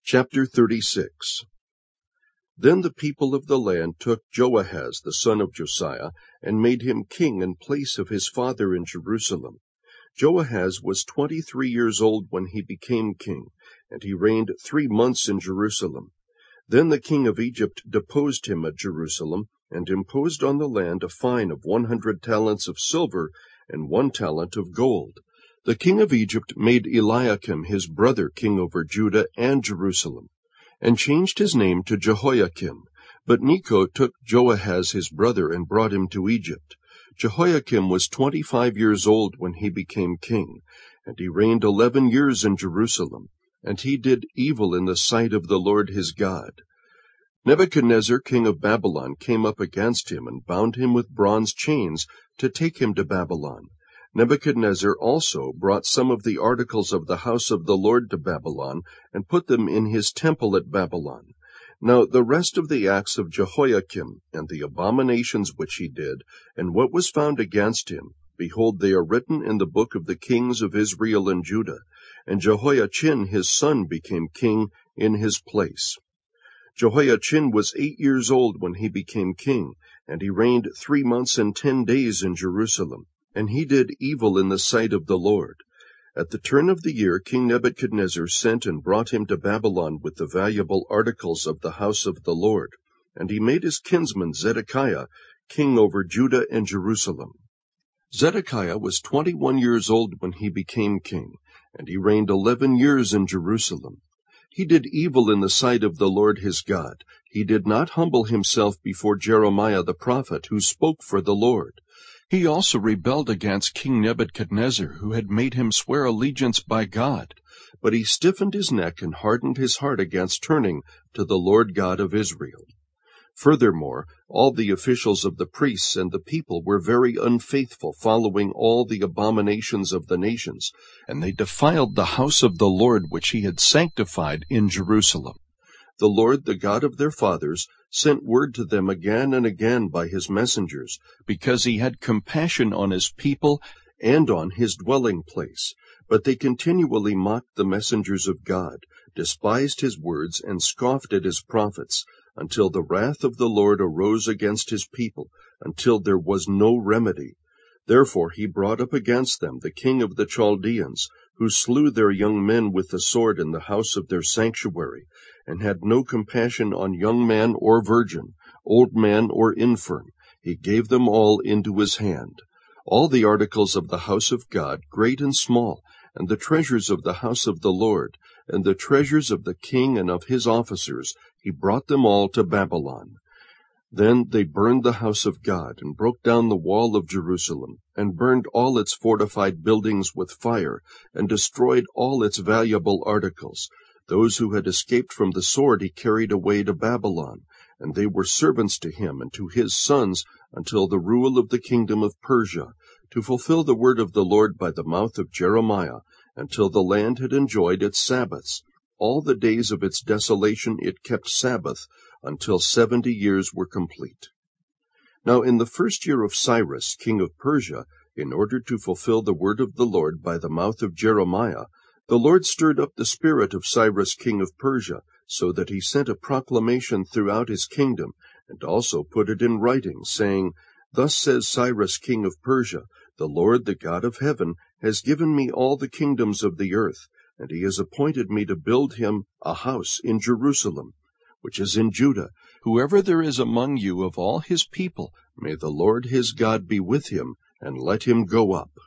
Chapter 36. Then the people of the land took Joahaz the son of Josiah, and made him king in place of his father in Jerusalem. Joahaz was 23 years old when he became king, and he reigned 3 months in Jerusalem. Then the king of Egypt deposed him at Jerusalem, and imposed on the land a fine of 100 talents of silver and 1 talent of gold. The king of Egypt made Eliakim his brother king over Judah and Jerusalem, and changed his name to Jehoiakim. But Necho took Joahaz his brother and brought him to Egypt. Jehoiakim was 25 years old when he became king, and he reigned 11 years in Jerusalem, and he did evil in the sight of the Lord his God. Nebuchadnezzar king of Babylon came up against him and bound him with bronze chains to take him to Babylon. Nebuchadnezzar also brought some of the articles of the house of the Lord to Babylon, and put them in his temple at Babylon. Now the rest of the acts of Jehoiakim, and the abominations which he did, and what was found against him, behold, they are written in the book of the kings of Israel and Judah. And Jehoiachin his son became king in his place. Jehoiachin was 8 years old when he became king, and he reigned 3 months and 10 days in Jerusalem. And he did evil in the sight of the Lord. At the turn of the year, King Nebuchadnezzar sent and brought him to Babylon with the valuable articles of the house of the Lord. And he made his kinsman Zedekiah king over Judah and Jerusalem. Zedekiah was 21 years old when he became king, and he reigned 11 years in Jerusalem. He did evil in the sight of the Lord his God. He did not humble himself before Jeremiah the prophet, who spoke for the Lord. He also rebelled against King Nebuchadnezzar, who had made him swear allegiance by God. But he stiffened his neck and hardened his heart against turning to the Lord God of Israel. Furthermore, all the officials of the priests and the people were very unfaithful, following all the abominations of the nations, and they defiled the house of the Lord which he had sanctified in Jerusalem. The Lord, the God of their fathers, sent word to them again and again by his messengers, because he had compassion on his people and on his dwelling place. But they continually mocked the messengers of God, despised his words, and scoffed at his prophets, until the wrath of the Lord arose against his people, until there was no remedy. Therefore he brought up against them the king of the Chaldeans, who slew their young men with the sword in the house of their sanctuary, and had no compassion on young man or virgin, old man or infirm. He gave them all into his hand. All the articles of the house of God, great and small, and the treasures of the house of the Lord, and the treasures of the king and of his officers, he brought them all to Babylon. Then they burned the house of God, and broke down the wall of Jerusalem, and burned all its fortified buildings with fire, and destroyed all its valuable articles. Those who had escaped from the sword he carried away to Babylon, and they were servants to him and to his sons until the rule of the kingdom of Persia, to fulfill the word of the Lord by the mouth of Jeremiah, until the land had enjoyed its Sabbaths. All the days of its desolation it kept Sabbath, until 70 years were complete. Now in the first year of Cyrus, king of Persia, in order to fulfill the word of the Lord by the mouth of Jeremiah, the Lord stirred up the spirit of Cyrus king of Persia, so that he sent a proclamation throughout his kingdom, and also put it in writing, saying, Thus says Cyrus king of Persia, The Lord, the God of heaven, has given me all the kingdoms of the earth, and he has appointed me to build him a house in Jerusalem, which is in Judah. Whoever there is among you of all his people, may the Lord his God be with him, and let him go up.